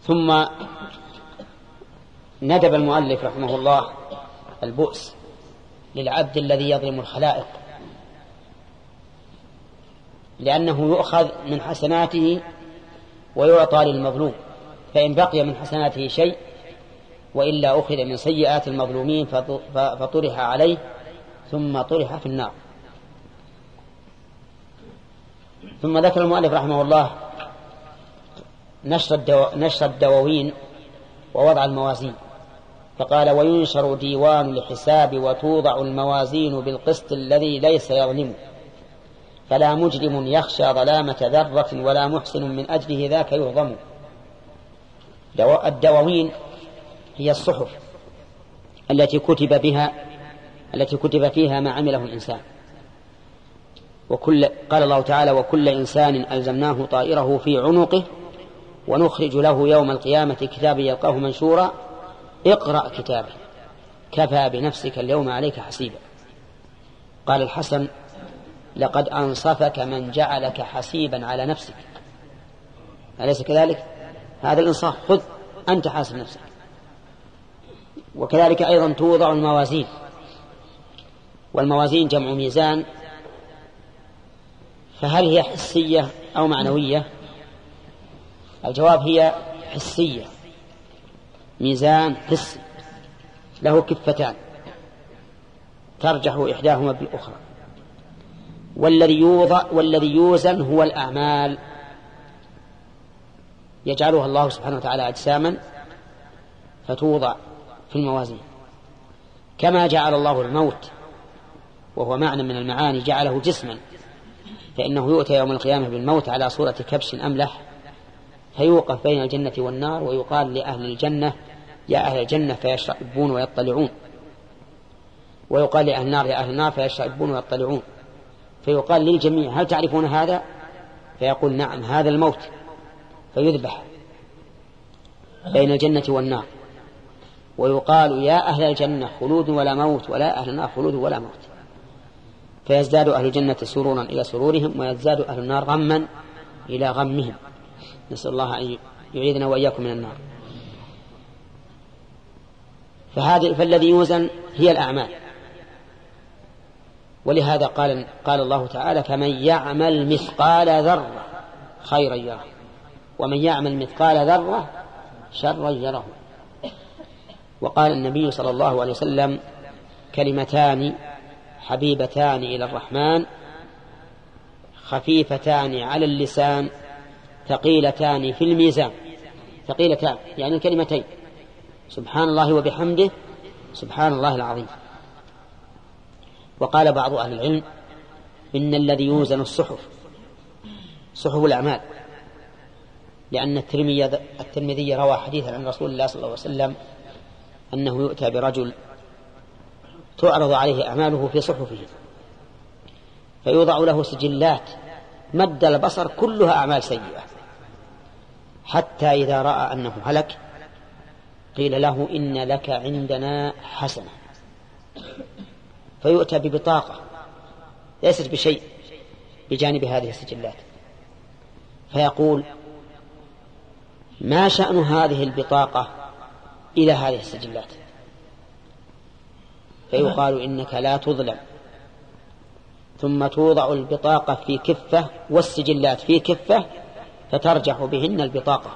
ثم ندب المؤلف رحمه الله البؤس للعبد الذي يظلم الخلائق، لأنه يؤخذ من حسناته ويعطى للمظلوم، فإن بقي من حسناته شيء وإلا أخذ من سيئات المظلومين فطرح عليه ثم طرح في النار. ثم ذكر المؤلف رحمه الله نشر الدواوين ووضع الموازين، فقال: وينشر ديوان الحساب وتوضع الموازين بالقسط الذي ليس يظلم، فلا مجرم يخشى ظلامة ذرة ولا محسن من أجله ذاك يظلم. الدواوين هي الصحف التي كتب فيها ما عمله الإنسان. قال الله تعالى: وكل إنسان ألزمناه طائره في عنقه ونخرج له يوم القيامة كتابا يلقاه منشورا اقرأ كتابه كفى بنفسك اليوم عليك حسيبا. قال الحسن: لقد أنصفك من جعلك حسيبا على نفسك. أليس كذلك؟ هذا الإنصاف، خذ أنت حاسب نفسك. وكذلك أيضا توضع الموازين، والموازين جمع ميزان، فهل هي حسية أو معنوية؟ الجواب هي حسية، ميزان حسي له كفتان ترجح إحداهما بالأخرى. والذي يوزن هو الأعمال، يجعلها الله سبحانه وتعالى أجساما فتوضع في الموازين، كما جعل الله الموت وهو معنى من المعاني جعله جسما، فإنه يؤتى يوم القيامة بالموت على صورة كبش أملح، فيوقف بين الجنة والنار ويقال لأهل الجنة: يا أهل الجنة، فيشربون ويطلعون، ويقال لأهل النار: يا أهل النار، فيشربون ويطلعون، فيقال للجميع: هل تعرفون هذا؟ فيقول: نعم، هذا الموت، فيذبح بين الجنة والنار، ويقال: يا أهل الجنة خلود ولا موت، ولا أهل النار خلود ولا موت، فيزداد أهل الجنة سرورا إلى سرورهم ويزداد أهل النار غما إلى غمهم. نسأل الله أن يعيذنا وإياكم من النار. فالذي يوزن هي الأعمال، ولهذا قال الله تعالى: فمن يعمل مثقال ذرة خيرا يره ومن يعمل مثقال ذرة شرا يره. وقال النبي صلى الله عليه وسلم: كلمتان حبيبتان إلى الرحمن خفيفتان على اللسان ثقيلتان في الميزان. ثقيلتان يعني كلمتين: سبحان الله وبحمده سبحان الله العظيم. وقال بعض أهل العلم: إن الذي يوزن الصحف صحف الأعمال، لأن الترمذي روى حديثا عن رسول الله صلى الله عليه وسلم أنه يؤتى برجل تعرض عليه أعماله في صحفه، فيوضع له سجلات مد البصر كلها أعمال سيئة، حتى إذا رأى أنه هلك قيل له: إن لك عندنا حسنة، فيؤتى ببطاقة ليست بشيء بجانب هذه السجلات، فيقول: ما شأن هذه البطاقة إلى هذه السجلات؟ فيقال: إنك لا تظلم. ثم توضع البطاقة في كفة والسجلات في كفة فترجح بهن البطاقة.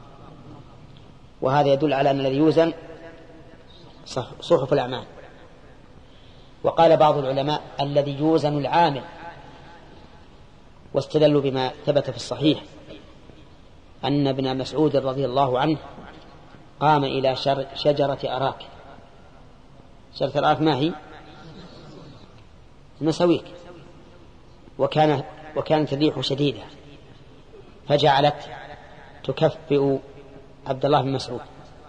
وهذا يدل على أن الذي يوزن صحف الأعمال. وقال بعض العلماء: الذي يوزن العامل، واستدلوا بما ثبت في الصحيح أن ابن مسعود رضي الله عنه قام إلى شجرة أراك. شجرة أراك ما هي؟ مساويك، وكانت الريح شديدة، فجعلت تكفئ عبد الله بن مسعود.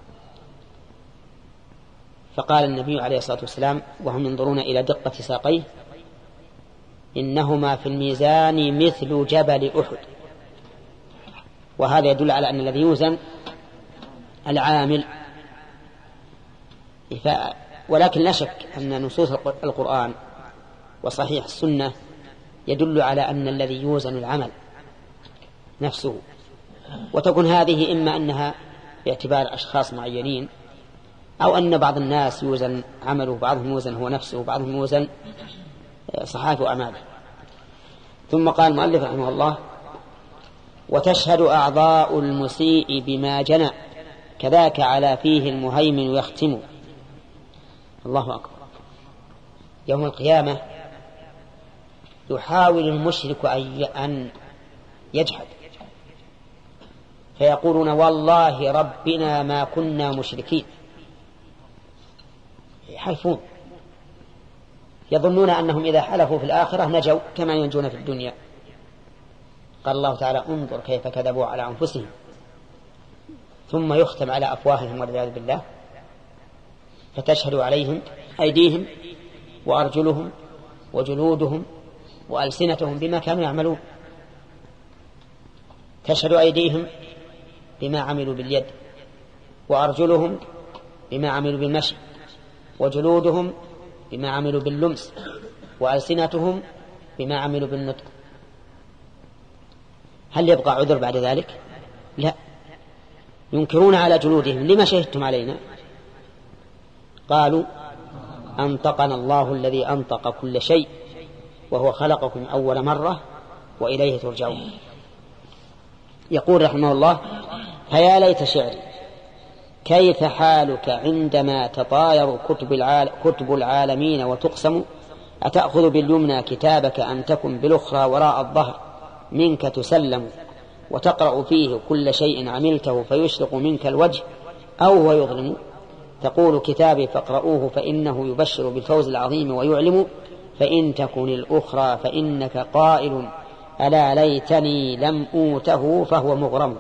فقال النبي عليه الصلاة والسلام وهم ينظرون إلى دقة ساقيه: إنهما في الميزان مثل جبل أحد. وهذا يدل على أن الذي يوزن العامل. ولكن لا شك أن نصوص القرآن وصحيح السنة يدل على أن الذي يوزن العمل نفسه، وتكون هذه إما أنها باعتبار أشخاص معينين، أو أن بعض الناس يوزن عمله، بعضهم يوزن هو نفسه، وبعضهم يوزن صحائف أعماله. ثم قال المؤلف رحمه الله: وتشهد أعضاء المسيء بما جنى كذاك على فيه المهيمن يختم. الله أكبر. يوم القيامة يحاول المشرك أن يجحد، فيقولون: والله ربنا ما كنا مشركين. يحلفون، يظنون أنهم إذا حلفوا في الآخرة نجوا كما ينجون في الدنيا. قال الله تعالى: انظر كيف كذبوا على أنفسهم. ثم يختم على أفواههم والعياذ بالله، فتشهد عليهم أيديهم وأرجلهم وجلودهم وألسنتهم بما كانوا يعملون. تشهد أيديهم بما عملوا باليد، وأرجلهم بما عملوا بالمشي، وجلودهم بما عملوا باللمس، وألسنتهم بما عملوا بالنطق. هل يبقى عذر بعد ذلك؟ لا. ينكرون على جلودهم: لما شهدتم علينا؟ قالوا: أنطقنا الله الذي أنطق كل شيء وهو خلقكم أول مرة وإليه ترجعون. يقول رحمه الله: فيا ليت شعري كيف حالك عندما تطاير كتب العالمين وتقسم، أتأخذ باليمنى كتابك أن تكن بالأخرى وراء الظهر منك تسلم، وتقرأ فيه كل شيء عملته فيشرق منك الوجه أو هو يظلم. تقول: كتابي فاقرؤوه فإنه يبشر بالفوز العظيم ويعلم، فإن تكن الأخرى فإنك قائل ألا ليتني لم أوته فهو مغرم.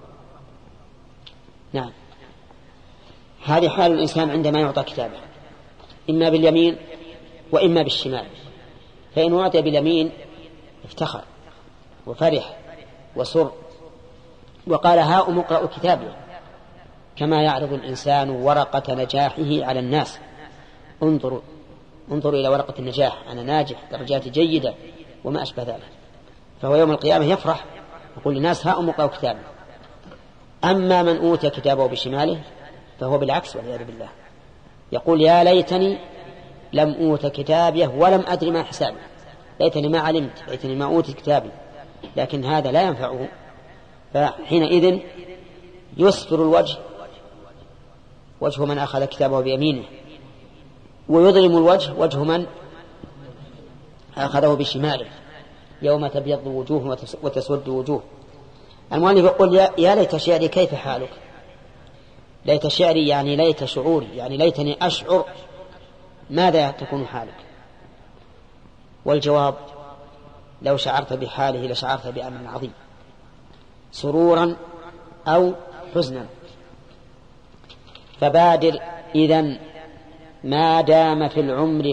نعم، هذه حال الإنسان عندما يعطى كتابه، إما باليمين وإما بالشمال. فإن أعطي باليمين افتخر وفرح وسر وقال: هاؤم اقرأوا كتابي، كما يعرض الإنسان ورقة نجاحه على الناس: انظروا إلى ورقة النجاح، أنا ناجح، درجاتي جيدة، وما أشبه ذلك. فهو يوم القيامة يفرح يقول للناس: هاؤم اقرأوا كتابي. أما من أوتي كتابه بشماله فهو بالعكس والعياذ بالله، يقول: يا ليتني لم أوت كتابيه ولم أدري ما حسابي، ليتني ما علمت، ليتني ما أوتي كتابي. لكن هذا لا ينفعه، فحينئذ يسفر الوجه، وجه من أخذ كتابه بيمينه، ويظلم الوجه، وجه من أخذه بشماله، يوم تبيض وجوه وتسود وجوه. المؤلف يقول: يا ليت شعري كيف حالك. ليت شعري يعني ليت شعوري، يعني ليتني أشعر ماذا تكون حالك. والجواب: لو شعرت بحاله لشعرت بأمر عظيم، سرورا أو حزنا. فبادر إذن ما دام في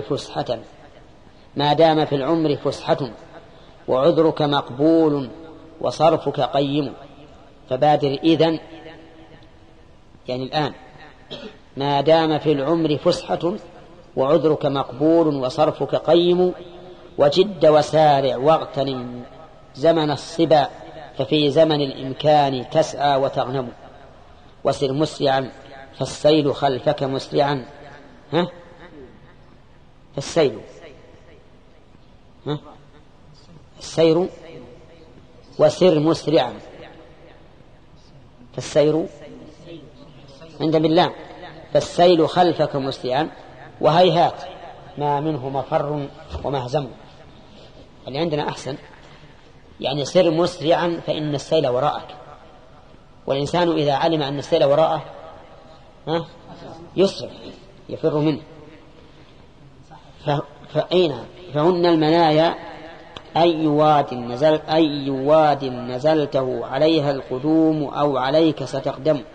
العمر فسحة وعذرك مقبول وصرفك قيم. فبادر إذن يعني الآن، ما دام في العمر فسحة وعذرك مقبول وصرفك قيم، وجد وسارع واغتنم زمن الصبا، ففي زمن الإمكان تسعى وتغنم. وسر مسرعا فالسيل خلفك مسرعا. فالسيل السير، وسر مسرعا. فالسير عند بالله، فالسيل خلفك مسرعا، وهيهات ما منه مفر ومهزم. اللي عندنا أحسن، يعني سر مسرعا فإن السيل وراءك. والإنسان إذا علم أن السيل وراءه يسرع يفر منه. فهن المنايا أي واد نزلته عليها القدوم أو عليك ستقدم.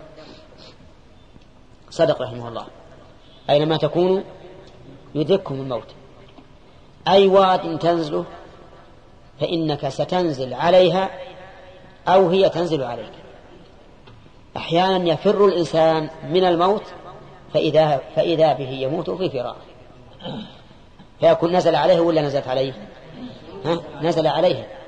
صدق رحمه الله: أينما تكونوا يدرككم الموت. أي واد تنزله فإنك ستنزل عليها أو هي تنزل عليك. أحيانا يفر الإنسان من الموت فإذا به يموت في فراق، فيكون نزل عليه ولا نزلت عليه؟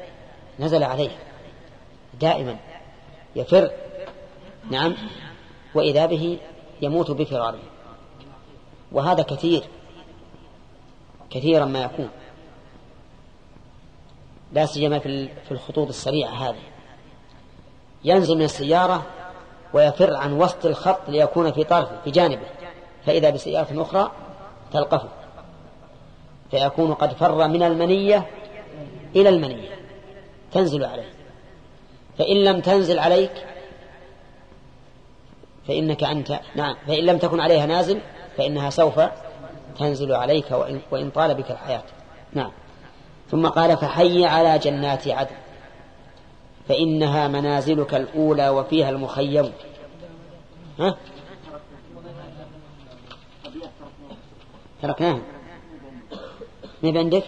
نزل عليه دائما يفر. نعم، وإذا به يموت بفراره. وهذا كثيرا ما يكون، لا سيما في الخطوط السريعة هذه، ينزل من السيارة ويفر عن وسط الخط ليكون في طرفه في جانبه، فإذا بسيارة أخرى تلقفه، فيكون قد فر من المنية إلى المنية تنزل عليه. فإن لم تنزل عليك فإنك أنت فإن لم تكن عليها نازل فإنها سوف تنزل عليك وإن طال بك الحياة. نعم. ثم قال فحي على جنات عدن فإنها منازلك الأولى وفيها المخيم. تركناها ما عندك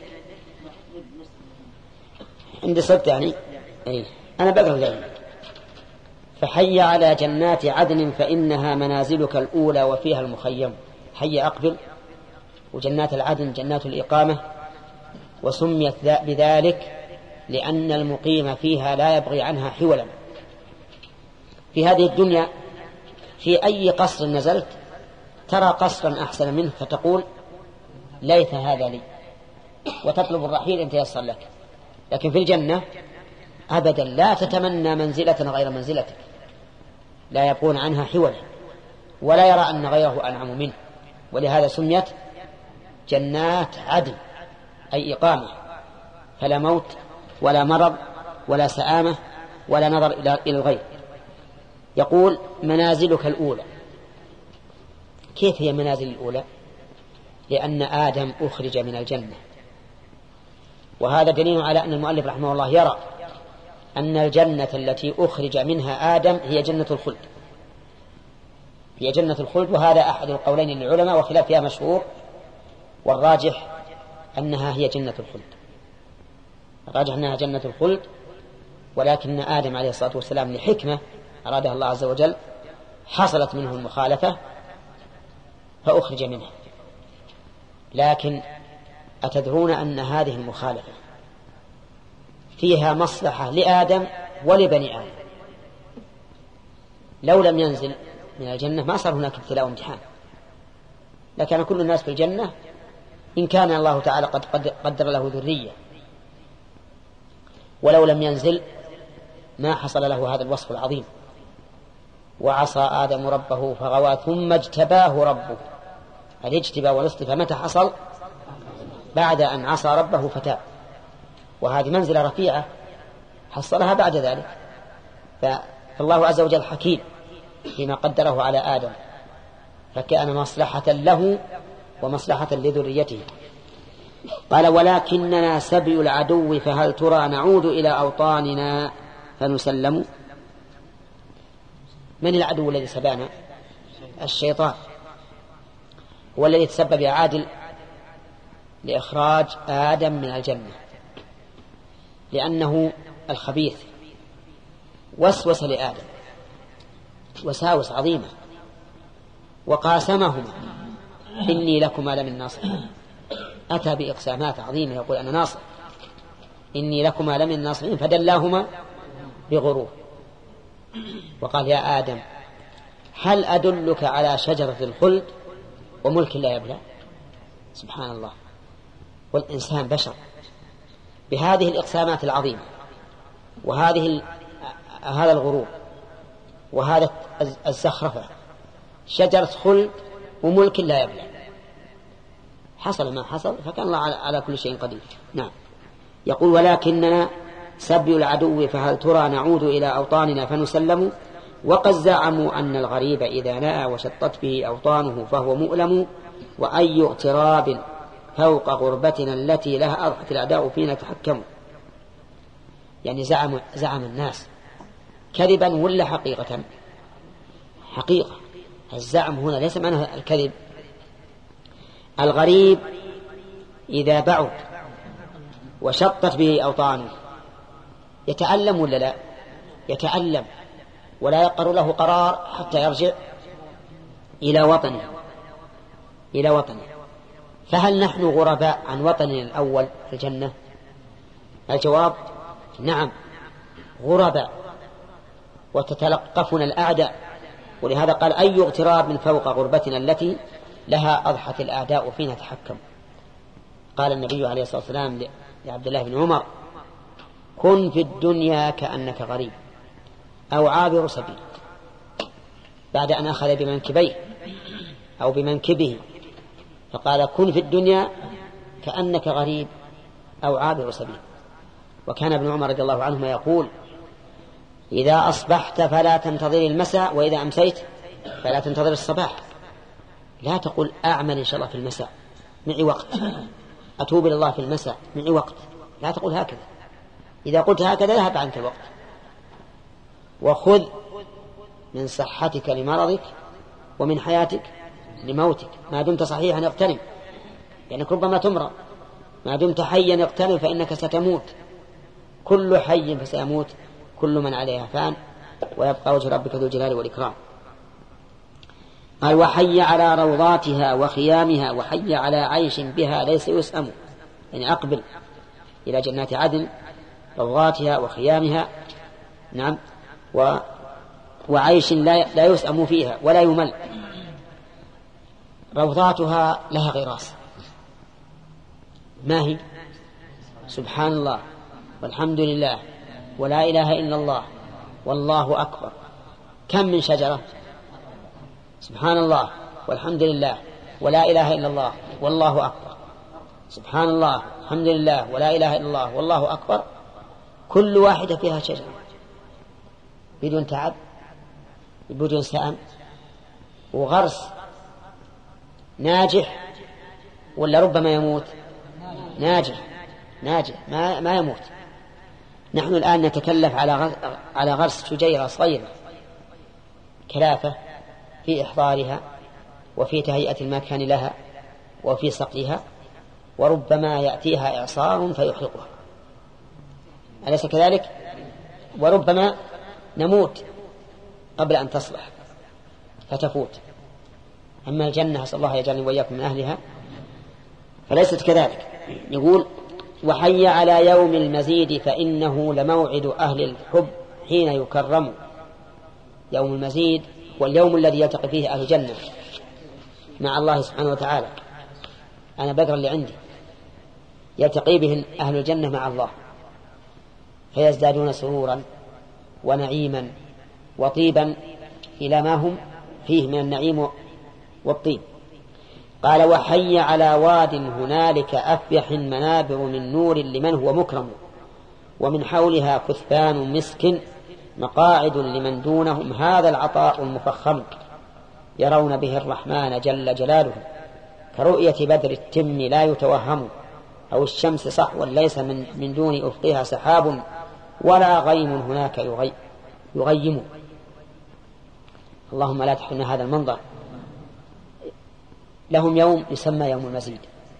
عندي صدق يعني أي أنا بقرأ لك. فحي على جنات عدن فإنها منازلك الأولى وفيها المخيم. حي أقبل، وجنات العدن جنات الإقامة، وسميت بذلك لأن المقيم فيها لا يبغي عنها حولا. في هذه الدنيا في أي قصر نزلت ترى قصرا أحسن منه فتقول ليت هذا لي، وتطلب الرحيل إن تيسر لك. لكن في الجنة أبدا لا تتمنى منزلة غير منزلتك، لا يبغون عنها حولا، ولا يرى أن غيره أنعم منه. ولهذا سميت جنات عدن أي إقامة، فلا موت ولا مرض ولا سآمة ولا نظر إلى الغير. يقول منازلك الأولى. كيف هي منازل الأولى؟ لأن آدم أخرج من الجنة، وهذا دليل على أن المؤلف رحمه الله يرى أن الجنة التي أخرج منها آدم هي جنة الخلد، هي جنة الخلد. وهذا أحد القولين للعلماء وخلافها مشهور، والراجح أنها هي جنة الخلد، الراجح أنها جنة الخلد. ولكن آدم عليه الصلاة والسلام لحكمة أرادها الله عز وجل حصلت منه المخالفة فأخرج منها. لكن أتدرون أن هذه المخالفة فيها مصلحة لآدم ولبني آدم؟ لو لم ينزل من الجنة ما صار هناك ابتلاء وامتحان، لكان كل الناس في الجنة إن كان الله تعالى قد قدر له ذرية. ولو لم ينزل ما حصل له هذا الوصف العظيم. وعصى آدم ربه فغوى ثم اجتباه ربه. الاجتباء والاصطفاء متى حصل؟ بعد أن عصى ربه فتاب، وهذه منزلة رفيعة حصلها بعد ذلك. فالله عز وجل حكيم فيما قدره على آدم، فكان مصلحة له ومصلحة لذريته. قال ولكننا سبي العدو فهل ترى نعود إلى أوطاننا فنسلم. من العدو الذي سبانا؟ الشيطان، هو الذي تسبب يا عادل لإخراج آدم من الجنة، لأنه الخبيث وسوس لآدم وساوس عظيمة وقاسمهما إني لكما لمن ناصحين. أتى بإقسامات عظيمة يقول أنا ناصح، إني لكما لمن ناصحين، فدلاهما بغرور. وقال يا آدم هل أدلك على شجرة الخلد وملك لا يبلى؟ سبحان الله. والإنسان بشر بهذه الإقسامات العظيمة هذا الغرور وهذا الزخرفة، شجرة خلد وملك لا يبلى، حصل ما حصل، فكان الله على كل شيء قدير. نعم. يقول ولكننا سبي العدو فهل ترى نعود إلى أوطاننا فنسلم. وقد زعموا أن الغريب إذا نأى وشطت به أوطانه فهو مؤلم، وأي اغتراب فوق غربتنا التي لها أضحت الأعداء فينا تحكموا. يعني زعم الناس كذبا ولا حقيقة؟ حقيقة. الزعم هنا ليس معناه الكذب. الغريب إذا بعد وشطت به أوطانه يتألم ولا لا؟ يتألم، ولا يقر له قرار حتى يرجع إلى وطنه. فهل نحن غرباء عن وطننا الأول في الجنة؟ الجواب نعم غرباء، وتتلقفنا الأعداء ولهذا قال أي اغتراب من فوق غربتنا التي لها أضحت الأعداء فينا تحكم. قال النبي عليه الصلاة والسلام لعبد الله بن عمر كن في الدنيا كأنك غريب أو عابر سبيل، بعد أن أخذ بمنكبيه أو بمنكبه، فقال كن في الدنيا كأنك غريب أو عابر سبيل. وكان ابن عمر رضي الله عنهما يقول إذا أصبحت فلا تنتظر المساء، وإذا أمسيت فلا تنتظر الصباح. لا تقول أعمل إن شاء الله في المساء معي وقت، أتوب إلى الله في المساء معي وقت، لا تقول هكذا. إذا قلت هكذا ذهب عنك الوقت. وخذ من صحتك لمرضك ومن حياتك لموتك، ما دمت صحيحا اغتنم، يعني ربما تمرض، ما دمت حيا اغتنم فإنك ستموت، كل حي فسيموت، كل من عليها فان ويبقى وجه ربك ذو الجلال والإكرام. قال وحي على روضاتها وخيامها وحي على عيش بها ليس يسأم، يعني أقبل إلى جنات عدن، روضاتها وخيامها، نعم، وعيش لا يسأم فيها ولا يمل. روضاتها لها غراس، ما هي؟ سبحان الله والحمد لله ولا إله إلا الله والله أكبر. كم من شجرة؟ سبحان الله والحمد لله ولا إله إلا الله والله أكبر، سبحان الله الحمد لله ولا إله إلا الله والله أكبر. كل واحدة فيها شجرة بدون تعب بدون سأم، وغرس ناجح ولا ربما يموت؟ ناجح ما يموت. نحن الآن نتكلف على غرس شجيرة صغيرة كلافة في إحضارها وفي تهيئة المكان لها وفي سقيها، وربما يأتيها إعصار فيحرقها، أليس كذلك؟ وربما نموت قبل أن تصلح فتفوت. أما الجنة أسأل الله يجعلني وإياكم من أهلها فليست كذلك. يقول وحي على يوم المزيد فإنه لموعد أهل الحب حين يكرم. يوم المزيد واليوم الذي يلتقي فيه أهل الجنة مع الله سبحانه وتعالى. أنا بقرأ اللي عندي، يلتقي به أهل الجنة مع الله فيزدادون سرورا ونعيما وطيبا إلى ما هم فيه من النعيم والطيب. قال وحي على واد هنالك أفيح منابر من نور لمن هو مكرم، ومن حولها كثبان مسك مقاعد لمن دونهم، هذا العطاء المفخم يرون به الرحمن جل جلاله، كرؤية بدر التم لا يتوهم، أو الشمس صحوا ليس من دون أفقها سحاب، ولا غيم هناك يغيم. اللهم لا تحرمنا هذا المنظر. لهم يوم يسمى يوم المزيد،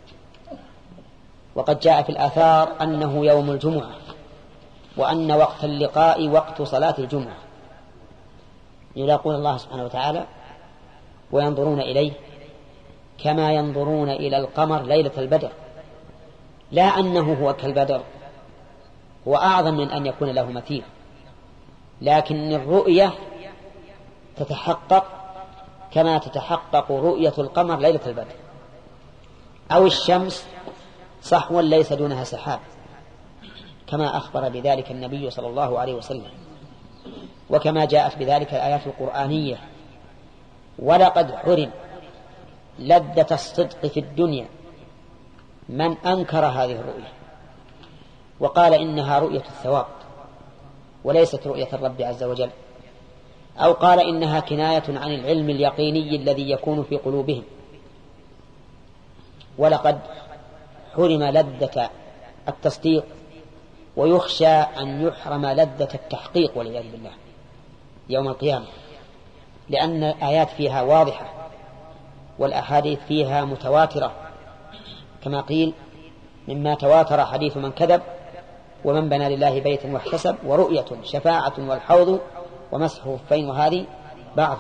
وقد جاء في الآثار أنه يوم الجمعة، وأن وقت اللقاء وقت صلاة الجمعة، يلاقون الله سبحانه وتعالى وينظرون إليه كما ينظرون إلى القمر ليلة البدر، لا أنه هو كالبدر، هو أعظم من أن يكون له مثيل، لكن الرؤية تتحقق كما تتحقق رؤية القمر ليلة البدر، أو الشمس صحوا ليس دونها سحاب، كما أخبر بذلك النبي صلى الله عليه وسلم، وكما جاءت بذلك الآيات القرآنية. ولقد حرم لذة الصدق في الدنيا من أنكر هذه الرؤية وقال إنها رؤية الثواب وليست رؤية الرب عز وجل، أو قال إنها كناية عن العلم اليقيني الذي يكون في قلوبهم. ولقد حرم لذة التصديق، ويخشى أن يحرم لذة التحقيق والعياذ بالله يوم القيامة، لأن الآيات فيها واضحة والأحاديث فيها متواترة، كما قيل مما تواتر حديث من كذب ومن بنى لله بيتا واحتسب، ورؤية شفاعة والحوض ومسح خفين، وهذه بعض.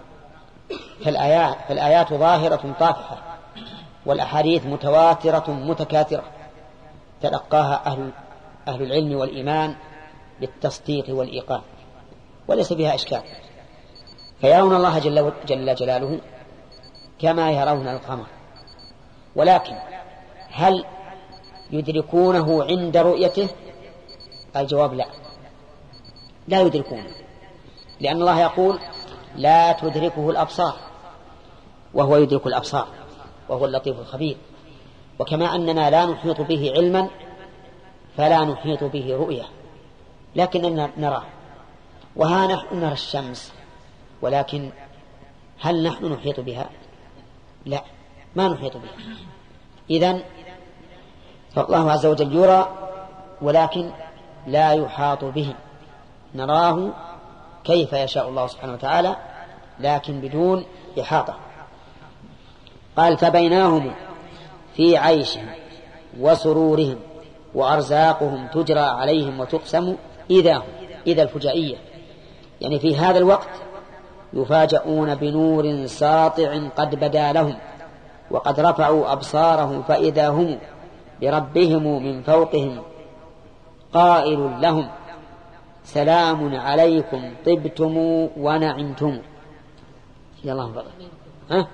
فالآيات ظاهرة طافحة، والأحاديث متواترة متكاثرة تلقاها أهل العلم والإيمان بالتصديق والإيقان، وليس بها إشكال. فيرون الله جل جلاله كما يرون القمر، ولكن هل يدركونه عند رؤيته؟ الجواب لا يدركونه، لأن الله يقول لا تدركه الأبصار وهو يدرك الأبصار وهو اللطيف الخبير. وكما أننا لا نحيط به علما فلا نحيط به رؤية، لكننا نراه. وها نحن نرى الشمس، ولكن هل نحن نحيط بها؟ لا، ما نحيط بها. إذن فالله عز وجل يرى ولكن لا يحاط به، نراه كيف يشاء الله سبحانه وتعالى لكن بدون إحاطة. قال فبينهم في عيشهم وسرورهم وأرزاقهم تجرى عليهم وتقسم إذا الفجائية، يعني في هذا الوقت يفاجؤون بنور ساطع قد بدا لهم وقد رفعوا أبصارهم فإذا هم بربهم من فوقهم قائل لهم سلام عليكم طبتم ونعمتم. يا الله فضل. ها؟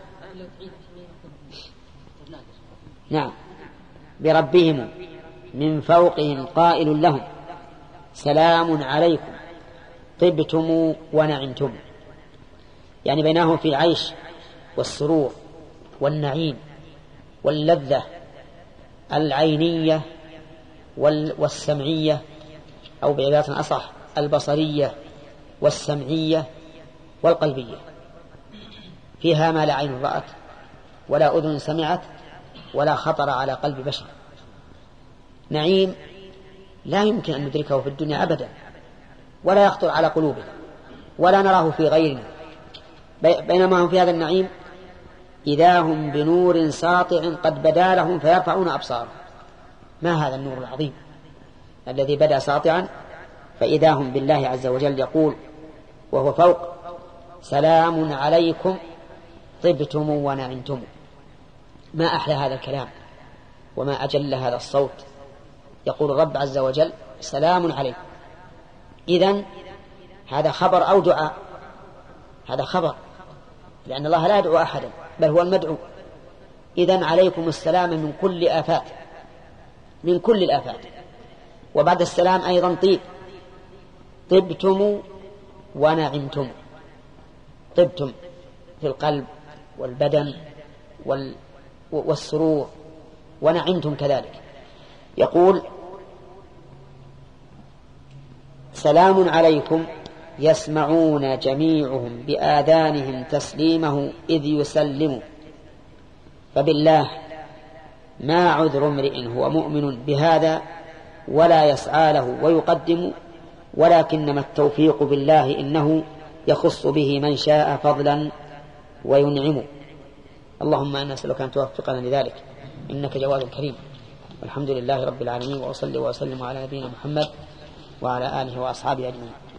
نعم، بربهم من فوقهم قائل لهم سلام عليكم طبتم ونعمتم، يعني بينهم في عيش والسرور والنعيم واللذة العينية والسمعية، أو بعبارة أصح البصرية والسمعية والقلبية، فيها ما لا عين رأت ولا أذن سمعت ولا خطر على قلب بشر. نعيم لا يمكن أن ندركه في الدنيا أبدا، ولا يخطر على قلوبنا ولا نراه في غيرنا، بينما هم في هذا النعيم إذا هم بنور ساطع قد بدا لهم فيرفعون أبصارهم. ما هذا النور العظيم الذي بدا ساطعا؟ فإذا هم بالله عز وجل يقول وهو فوق سلام عليكم طبتم ونعمتم. ما أحلى هذا الكلام وما أجل هذا الصوت. يقول الرب عز وجل سلام عليكم. إذن هذا خبر أو دعاء؟ هذا خبر، لأن الله لا يدعو أحدا بل هو المدعو. إذن عليكم السلام من كل آفات، من كل الآفات. وبعد السلام أيضا طبتم ونعمتم. طبتم في القلب والبدن والسرور، ونعمتم كذلك. يقول سلام عليكم يسمعون جميعهم بآذانهم تسليمه إذ يسلموا. فبالله ما عذر امرئ هو مؤمن بهذا ولا يسعى له ويقدم، ولكنما التوفيق بالله إنه يخص به من شاء فضلا وينعم. اللهم أنا نسألك أن توفقنا لذلك إنك جواد كريم. والحمد لله رب العالمين، وأصلي وأسلم على نبينا محمد وعلى آله وأصحابه أجمعين.